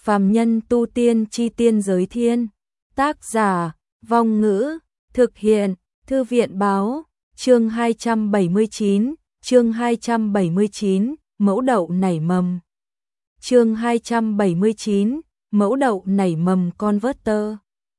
Phàm nhân tu tiên chi tiên giới thiên. Tác giả, Vong Ngữ, thực hiện, Thư viện báo, chương 279, mẫu đậu nảy mầm. Chương 279, mẫu đậu nảy mầm Converter.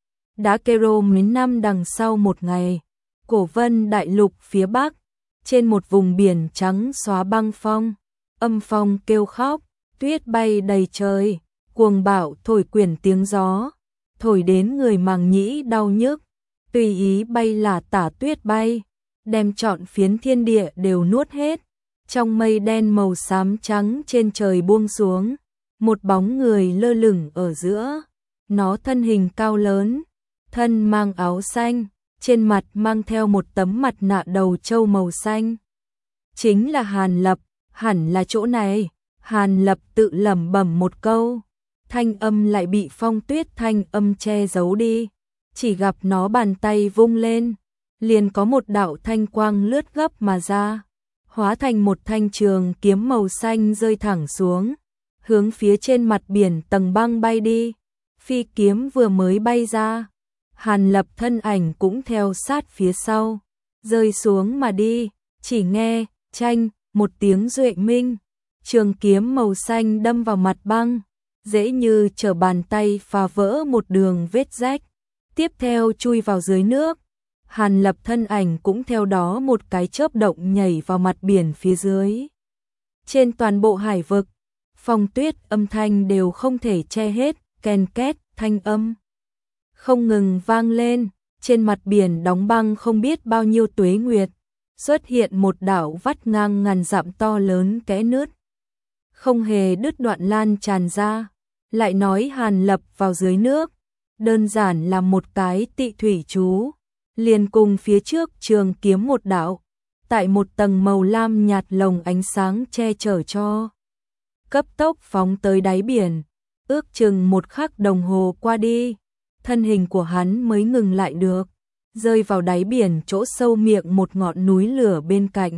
Đá Kero miền Nam đằng sau một ngày, Cổ Vân đại lục phía Bắc, trên một vùng biển trắng xóa băng phong, âm phong kêu khóc, tuyết bay đầy trời, cuồng bão thổi quyển tiếng gió, thổi đến người màng nhĩ đau nhức, tùy ý bay là tả tuyết bay, đem trọn phiến thiên địa đều nuốt hết. Trong mây đen màu xám trắng trên trời buông xuống, một bóng người lơ lửng ở giữa, nó thân hình cao lớn, thân mang áo xanh, trên mặt mang theo một tấm mặt nạ đầu trâu màu xanh. Chính là Hàn Lập, hẳn là chỗ này. Hàn Lập tự lẩm bẩm một câu, thanh âm lại bị phong tuyết thanh âm che giấu đi, chỉ gặp nó bàn tay vung lên, liền có một đạo thanh quang lướt gấp mà ra, hóa thành một thanh trường kiếm màu xanh rơi thẳng xuống, hướng phía trên mặt biển tầng băng bay đi. Phi kiếm vừa mới bay ra, Hàn Lập thân ảnh cũng theo sát phía sau, rơi xuống mà đi, chỉ nghe, chanh, một tiếng duệ minh, trường kiếm màu xanh đâm vào mặt băng, dễ như trở bàn tay phá vỡ một đường vết rách, tiếp theo chui vào dưới nước. Hàn Lập thân ảnh cũng theo đó một cái chớp động nhảy vào mặt biển phía dưới. Trên toàn bộ hải vực, phong tuyết âm thanh đều không thể che hết, ken két, thanh âm không ngừng vang lên, trên mặt biển đóng băng không biết bao nhiêu tuế nguyệt, xuất hiện một đảo vắt ngang ngàn dặm to lớn kẽ nứt, không hề đứt đoạn lan tràn ra. Lại nói Hàn Lập vào dưới nước, đơn giản là một cái tị thủy chú, liền cùng phía trước trường kiếm một đạo, tại một tầng màu lam nhạt lồng ánh sáng che chở cho. Cấp tốc phóng tới đáy biển, ước chừng một khắc đồng hồ qua đi, thân hình của hắn mới ngừng lại được, rơi vào đáy biển chỗ sâu miệng một ngọn núi lửa bên cạnh.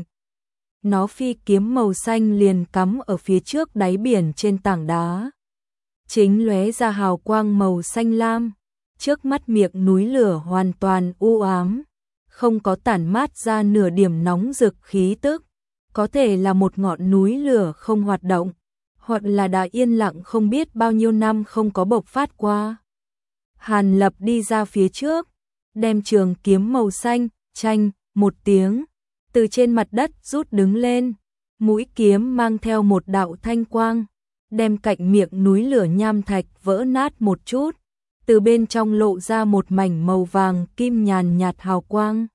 Nó phi kiếm màu xanh liền cắm ở phía trước đáy biển trên tảng đá, chính lóe ra hào quang màu xanh lam. Trước mắt miệng núi lửa hoàn toàn u ám, không có tản mát ra nửa điểm nóng rực khí tức, có thể là một ngọn núi lửa không hoạt động, hoặc là đã yên lặng không biết bao nhiêu năm không có bộc phát qua. Hàn Lập đi ra phía trước, đem trường kiếm màu xanh, chanh, một tiếng, từ trên mặt đất rút đứng lên, mũi kiếm mang theo một đạo thanh quang, đem cạnh miệng núi lửa nham thạch vỡ nát một chút, từ bên trong lộ ra một mảnh màu vàng kim nhàn nhạt hào quang.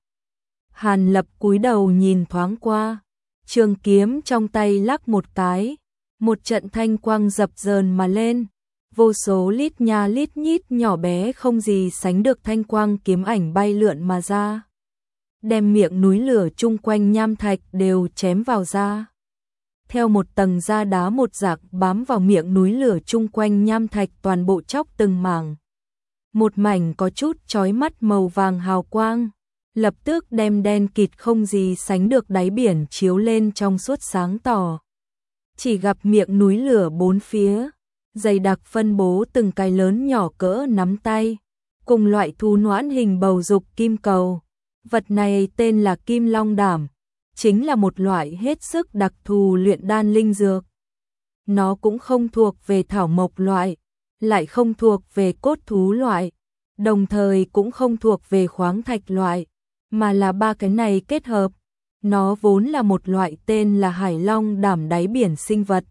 Hàn Lập cúi đầu nhìn thoáng qua, trường kiếm trong tay lắc một cái, một trận thanh quang dập dờn mà lên, vô số lít nha lít nhít nhỏ bé không gì sánh được thanh quang kiếm ảnh bay lượn mà ra, đem miệng núi lửa chung quanh nham thạch đều chém vào ra. Theo một tầng da đá một rạc bám vào miệng núi lửa chung quanh nham thạch toàn bộ chóc từng mảng. Một mảnh có chút chói mắt màu vàng hào quang, lập tức đem đen kịt không gì sánh được đáy biển chiếu lên trong suốt sáng tỏ. Chỉ gặp miệng núi lửa bốn phía, dày đặc phân bố từng cái lớn nhỏ cỡ nắm tay, cùng loại thú noãn hình bầu dục kim cầu. Vật này tên là Kim Long Đảm, chính là một loại hết sức đặc thù luyện đan linh dược. Nó cũng không thuộc về thảo mộc loại, lại không thuộc về cốt thú loại, đồng thời cũng không thuộc về khoáng thạch loại, mà là ba cái này kết hợp. Nó vốn là một loại tên là Hải Long Đảm đáy biển sinh vật.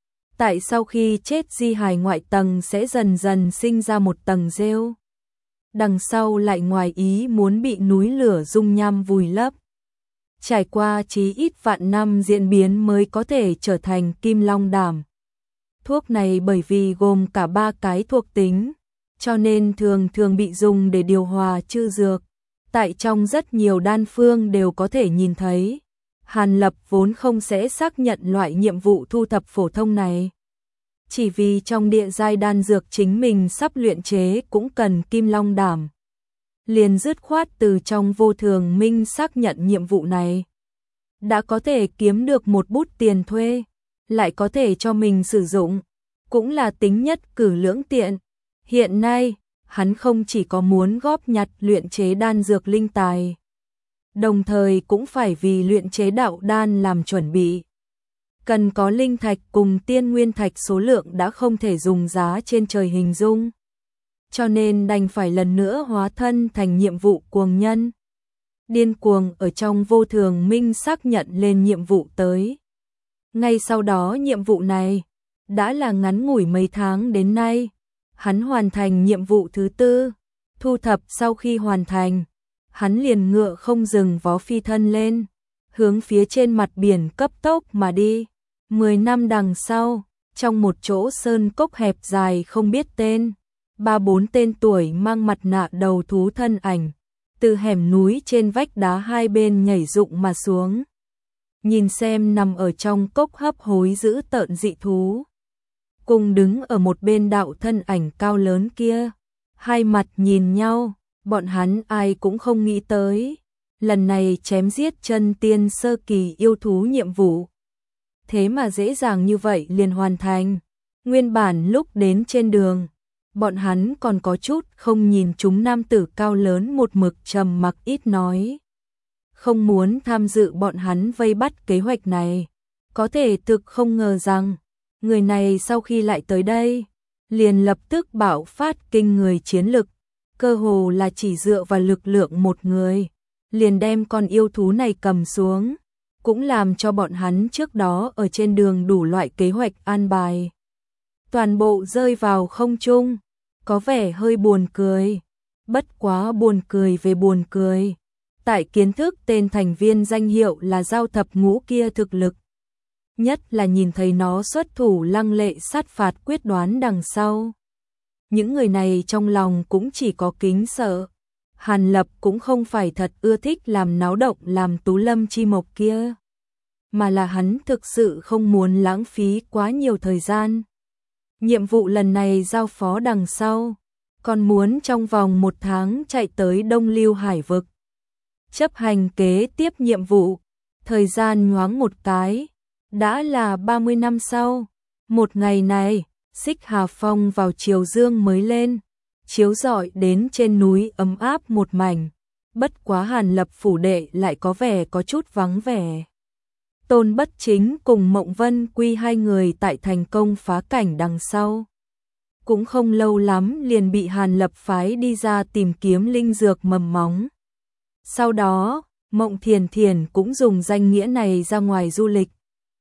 Tại sau khi chết di hài ngoại tầng sẽ dần dần sinh ra một tầng rêu. Đằng sau lại ngoài ý muốn bị núi lửa dung nham vùi lấp. Trải qua chí ít vạn năm diễn biến mới có thể trở thành Kim Long Đảm. Thuốc này bởi vì gồm cả ba cái thuộc tính, cho nên thường thường bị dùng để điều hòa chư dược. Tại trong rất nhiều đan phương đều có thể nhìn thấy. Hàn Lập vốn không sẽ xác nhận loại nhiệm vụ thu thập phổ thông này. Chỉ vì trong địa giai đan dược chính mình sắp luyện chế cũng cần Kim Long Đảm. Liền dứt khoát từ trong vô thường minh xác nhận nhiệm vụ này. Đã có thể kiếm được một bút tiền thuê, lại có thể cho mình sử dụng, cũng là tính nhất cử lưỡng tiện. Hiện nay, hắn không chỉ có muốn góp nhặt luyện chế đan dược linh tài, đồng thời cũng phải vì luyện chế đạo đan làm chuẩn bị. Cần có linh thạch cùng tiên nguyên thạch số lượng đã không thể dùng giá trên trời hình dung. Cho nên đành phải lần nữa hóa thân thành nhiệm vụ cuồng nhân. Điên cuồng ở trong vô thường minh xác nhận lên nhiệm vụ tới. Ngay sau đó nhiệm vụ này, đã là ngắn ngủi mấy tháng đến nay, hắn hoàn thành nhiệm vụ thứ 4, thu thập sau khi hoàn thành, hắn liền ngựa không dừng vó phi thân lên, hướng phía trên mặt biển cấp tốc mà đi. 10 năm đằng sau, trong một chỗ sơn cốc hẹp dài không biết tên, 3-4 tên tuổi mang mặt nạ đầu thú thân ảnh, từ hẻm núi trên vách đá hai bên nhảy rụng mà xuống. Nhìn xem nằm ở trong cốc hấp hối dữ tợn dị thú, cùng đứng ở một bên đạo thân ảnh cao lớn kia, hai mặt nhìn nhau, bọn hắn ai cũng không nghĩ tới, lần này chém giết chân tiên sơ kỳ yêu thú nhiệm vụ. Thế mà dễ dàng như vậy liền hoàn thành. Nguyên bản lúc đến trên đường, bọn hắn còn có chút không nhìn chúng nam tử cao lớn một mực trầm mặc ít nói. Không muốn tham dự bọn hắn vây bắt kế hoạch này. Có thể thực không ngờ rằng, người này sau khi lại tới đây, liền lập tức bạo phát kinh người chiến lực. Cơ hồ là chỉ dựa vào lực lượng một người, liền đem con yêu thú này cầm xuống. Cũng làm cho bọn hắn trước đó ở trên đường đủ loại kế hoạch an bài. Toàn bộ rơi vào không trung, có vẻ hơi buồn cười. Bất quá buồn cười về buồn cười. Tại kiến thức tên thành viên danh hiệu là Giao Thập Ngũ kia thực lực. Nhất là nhìn thấy nó xuất thủ lăng lệ sát phạt quyết đoán đằng sau. Những người này trong lòng cũng chỉ có kính sợ. Hàn Lập cũng không phải thật ưa thích làm náo động làm Tú Lâm Chi Mộc kia, mà là hắn thực sự không muốn lãng phí quá nhiều thời gian. Nhiệm vụ lần này giao phó đằng sau, còn muốn trong vòng 1 tháng chạy tới Đông Lưu Hải vực. Chấp hành kế tiếp nhiệm vụ, thời gian nhoáng một cái, đã là 30 năm sau. Một ngày này, Xích Hà Phong vào chiều dương mới lên, chiếu rọi đến trên núi ấm áp một mảnh. Bất quá Hàn Lập phủ đệ lại có vẻ có chút vắng vẻ. Tôn Bất Chính cùng Mộng Vân Quy hai người tại thành công phá cảnh đằng sau. Cũng không lâu lắm liền bị Hàn Lập phái đi ra tìm kiếm linh dược mầm móng. Sau đó, Mộng Thiền Thiền cũng dùng danh nghĩa này ra ngoài du lịch.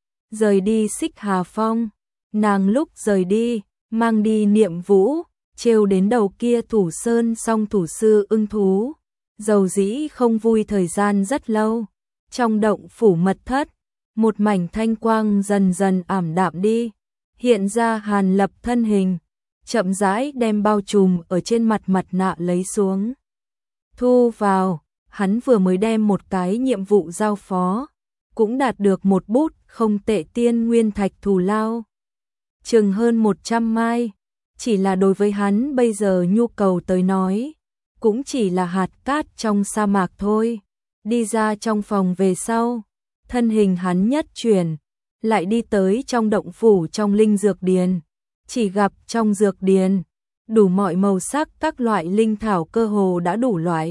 Rời đi Xích Hà Phong, nàng lúc rời đi, mang đi Niệm Vũ, trêu đến đầu kia Thủ Sơn song thủ sư ưng thú. Dầu dĩ không vui thời gian rất lâu. Trong động phủ mật thất, một mảnh thanh quang dần dần ảm đạm đi, hiện ra Hàn Lập thân hình, chậm rãi đem bao trùm ở trên mặt mặt nạ lấy xuống. Thu vào, hắn vừa mới đem một cái nhiệm vụ giao phó, cũng đạt được một bút không tệ tiên nguyên thạch thù lao. Chừng hơn 100 mai, chỉ là đối với hắn bây giờ nhu cầu tới nói, cũng chỉ là hạt cát trong sa mạc thôi. Đi ra trong phòng về sau, thân hình hắn nhất chuyển, lại đi tới trong động phủ trong linh dược điền. Chỉ gặp trong dược điền, đủ mọi màu sắc các loại linh thảo cơ hồ đã đủ loại.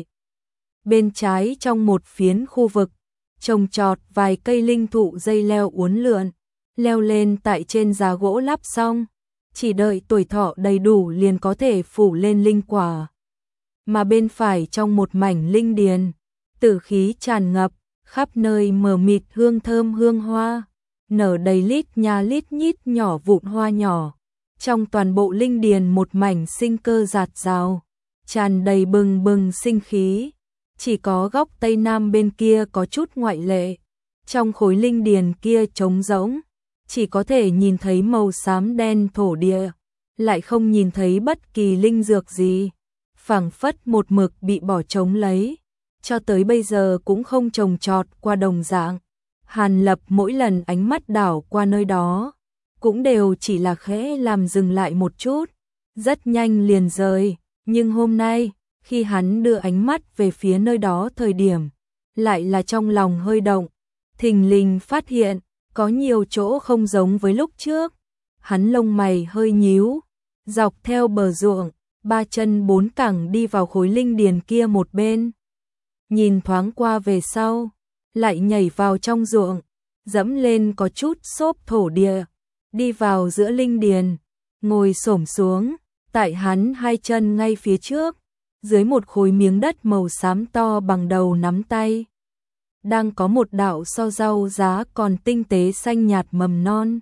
Bên trái trong một phiến khu vực, trồng trọt vài cây linh thụ dây leo uốn lượn, leo lên tại trên giá gỗ lắp xong, chỉ đợi tuổi thọ đầy đủ liền có thể phủ lên linh quả. Mà bên phải trong một mảnh linh điền, tử khí tràn ngập, khắp nơi mờ mịt hương thơm hương hoa, nở đầy lít nha lít nhít nhỏ vụn hoa nhỏ. Trong toàn bộ linh điền một mảnh sinh cơ rạt rào, tràn đầy bừng bừng sinh khí. Chỉ có góc tây nam bên kia có chút ngoại lệ. Trong khối linh điền kia trống rỗng, chỉ có thể nhìn thấy màu xám đen thổ địa, lại không nhìn thấy bất kỳ linh dược gì. Phảng phất một mực bị bỏ trống lấy, cho tới bây giờ cũng không trồng trọt qua đồng dạng. Hàn Lập mỗi lần ánh mắt đảo qua nơi đó, cũng đều chỉ là khẽ làm dừng lại một chút, rất nhanh liền rời. Nhưng hôm nay, khi hắn đưa ánh mắt về phía nơi đó thời điểm, lại là trong lòng hơi động, thình lình phát hiện, có nhiều chỗ không giống với lúc trước. Hắn lông mày hơi nhíu, dọc theo bờ ruộng, ba chân bốn cẳng đi vào khối linh điền kia một bên. Nhìn thoáng qua về sau, lại nhảy vào trong ruộng, dẫm lên có chút xốp thổ địa, đi vào giữa linh điền, ngồi xổm xuống, tại hắn hai chân ngay phía trước, dưới một khối miếng đất màu xám to bằng đầu nắm tay. Đang có một đạo so rau giá còn tinh tế xanh nhạt mầm non.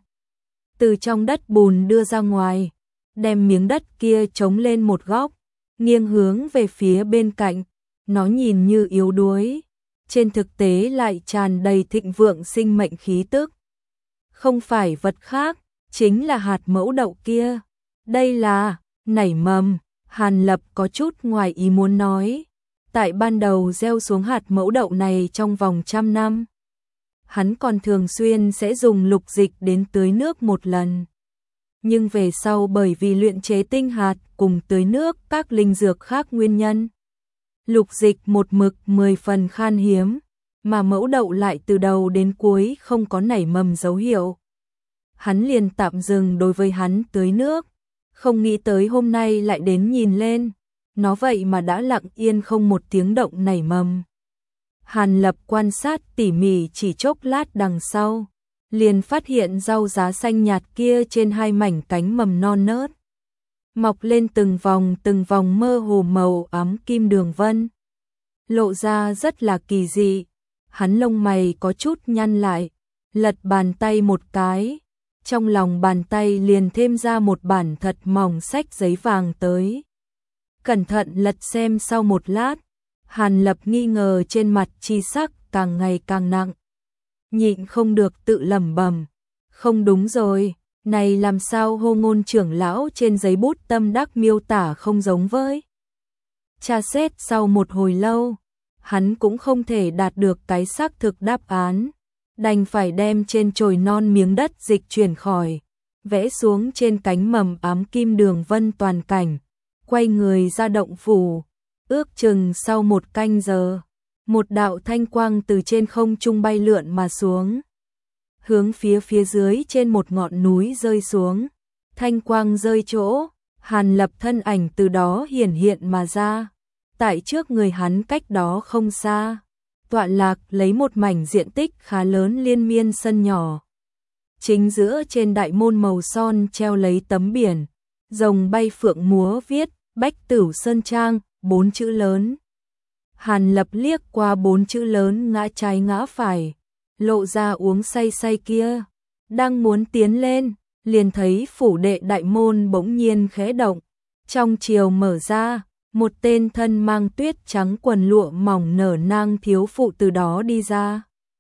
Từ trong đất bùn đưa ra ngoài, đem miếng đất kia chống lên một góc, nghiêng hướng về phía bên cạnh. Nó nhìn như yếu đuối, trên thực tế lại tràn đầy thịnh vượng sinh mệnh khí tức. Không phải vật khác, chính là hạt mẫu đậu kia. Đây là nảy mầm. Hàn Lập có chút ngoài ý muốn nói. Tại ban đầu gieo xuống hạt mẫu đậu này trong vòng 100 năm. Hắn còn thường xuyên sẽ dùng lục dịch đến tưới nước một lần. Nhưng về sau bởi vì luyện chế tinh hạt cùng tưới nước các linh dược khác nguyên nhân, lục dịch một mực 10 phần khan hiếm, mà mẫu đậu lại từ đầu đến cuối không có nảy mầm dấu hiệu. Hắn liền tạm dừng đối với hắn tưới nước, không nghĩ tới hôm nay lại đến nhìn lên, nó vậy mà đã lặng yên không một tiếng động nảy mầm. Hàn Lập quan sát tỉ mỉ chỉ chốc lát đằng sau, liền phát hiện rau giá xanh nhạt kia trên hai mảnh cánh mầm non nớt, mọc lên từng vòng mơ hồ màu ám kim đường vân, lộ ra rất là kỳ dị. Hắn lông mày có chút nhăn lại, lật bàn tay một cái, trong lòng bàn tay liền thêm ra một bản thật mỏng sách giấy vàng tới. Cẩn thận lật xem sau một lát, Hàn Lập nghi ngờ trên mặt chi sắc càng ngày càng nặng. Nhịn không được tự lẩm bẩm, không đúng rồi, này làm sao Hô Ngôn trưởng lão trên giấy bút tâm đắc miêu tả không giống với. Tra xét sau một hồi lâu, hắn cũng không thể đạt được cái xác thực đáp án, đành phải đem trên chồi non miếng đất dịch chuyển khỏi, vẽ xuống trên cánh mầm ám kim đường vân toàn cảnh, quay người ra động phủ. Ước chừng sau một canh giờ, một đạo thanh quang từ trên không trung bay lượn mà xuống, hướng phía dưới trên một ngọn núi rơi xuống. Thanh quang rơi chỗ, Hàn Lập thân ảnh từ đó hiển hiện mà ra. Tại trước người hắn cách đó không xa, tọa lạc lấy một mảnh diện tích khá lớn liên miên sân nhỏ. Chính giữa trên đại môn màu son treo lấy tấm biển, rồng bay phượng múa viết Bách Tửu Sơn Trang, 4 chữ lớn. Hàn Lập liếc qua 4 chữ lớn ngã trái ngã phải, lộ ra uống say say kia, đang muốn tiến lên, liền thấy phủ đệ đại môn bỗng nhiên khẽ động, trong chiều mở ra, một tên thân mang tuyết trắng quần lụa mỏng nở nang thiếu phụ từ đó đi ra.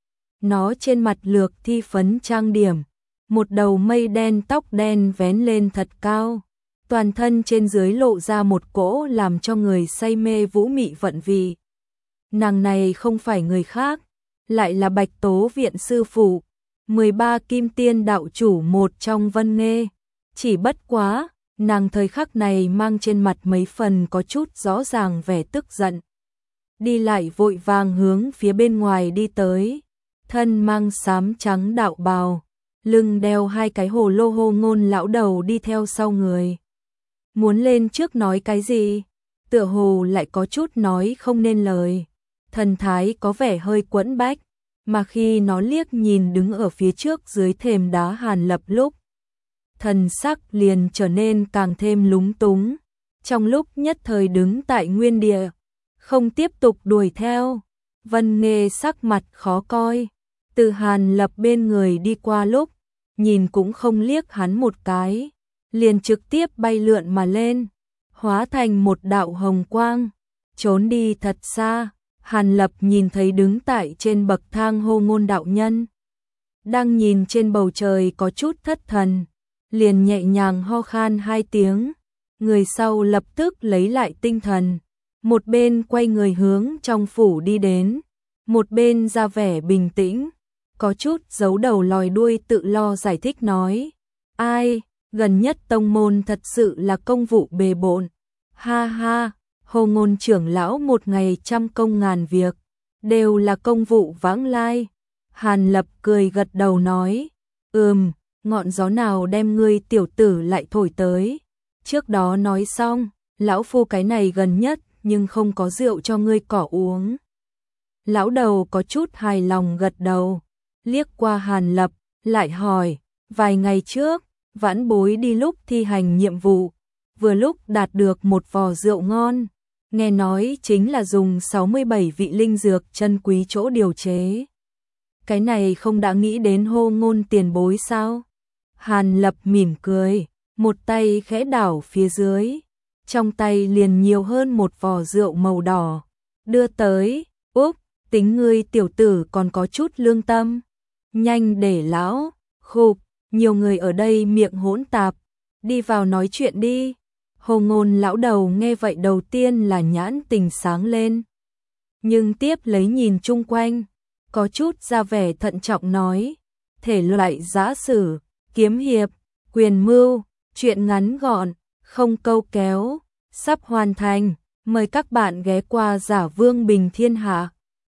Nó trên mặt lược thi phấn trang điểm, một đầu mây đen tóc đen vén lên thật cao, toàn thân trên dưới lộ ra một cỗ làm cho người say mê vũ mị vận vị. Nàng này không phải người khác, lại là Bạch Tố viện sư phụ, 13 kim tiên đạo chủ một trong Vân Nghê. Chỉ bất quá, nàng thời khắc này mang trên mặt mấy phần có chút rõ ràng vẻ tức giận. Đi lại vội vàng hướng phía bên ngoài đi tới, thân mang xám trắng đạo bào, lưng đeo hai cái hồ lô. Hô Ngôn lão đầu đi theo sau người. Muốn lên trước nói cái gì, tựa hồ lại có chút nói không nên lời, thần thái có vẻ hơi quẫn bách, mà khi nó liếc nhìn đứng ở phía trước dưới thềm đá Hàn Lập lúc, thần sắc liền trở nên càng thêm lúng túng, trong lúc nhất thời đứng tại nguyên địa, không tiếp tục đuổi theo. Vân Nghê sắc mặt khó coi, từ Hàn Lập bên người đi qua lúc, nhìn cũng không liếc hắn một cái, liền trực tiếp bay lượn mà lên, hóa thành một đạo hồng quang, trốn đi thật xa. Hàn Lập nhìn thấy đứng tại trên bậc thang Hô Ngôn đạo nhân, đang nhìn trên bầu trời có chút thất thần, liền nhẹ nhàng ho khan 2 tiếng, người sau lập tức lấy lại tinh thần, một bên quay người hướng trong phủ đi đến, một bên ra vẻ bình tĩnh, có chút giấu đầu lòi đuôi tự lo giải thích nói, ai, gần nhất tông môn thật sự là công vụ bề bộn, ha ha. Hô Ngôn trưởng lão một ngày trăm công ngàn việc, đều là công vụ vãng lai. Hàn Lập cười gật đầu nói, ngọn gió nào đem ngươi tiểu tử lại thổi tới. Trước đó nói xong, lão phu cái này gần nhất nhưng không có rượu cho ngươi cỏ uống. Lão đầu có chút hài lòng gật đầu, liếc qua Hàn Lập, lại hỏi, vài ngày trước, vãn bối đi lúc thi hành nhiệm vụ, vừa lúc đạt được một vò rượu ngon, nghe nói chính là dùng 67 vị linh dược chân quý chỗ điều chế. Cái này không đã nghĩ đến Hô Ngôn tiền bối sao? Hàn Lập mỉm cười, một tay khẽ đảo phía dưới, trong tay liền nhiều hơn một vò rượu màu đỏ, đưa tới, úp, tính ngươi tiểu tử còn có chút lương tâm, nhanh để lão, khục, nhiều người ở đây miệng hỗn tạp, đi vào nói chuyện đi. Hồ Ngôn lão đầu nghe vậy đầu tiên là nhãn tình sáng lên, nhưng tiếp lấy nhìn chung quanh, có chút ra vẻ thận trọng nói, thể loại giã sử, kiếm hiệp, quyền mưu, chuyện ngắn gọn, không câu kéo, sắp hoàn thành, mời các bạn ghé qua Giả Vương Bình Thiên Hạ.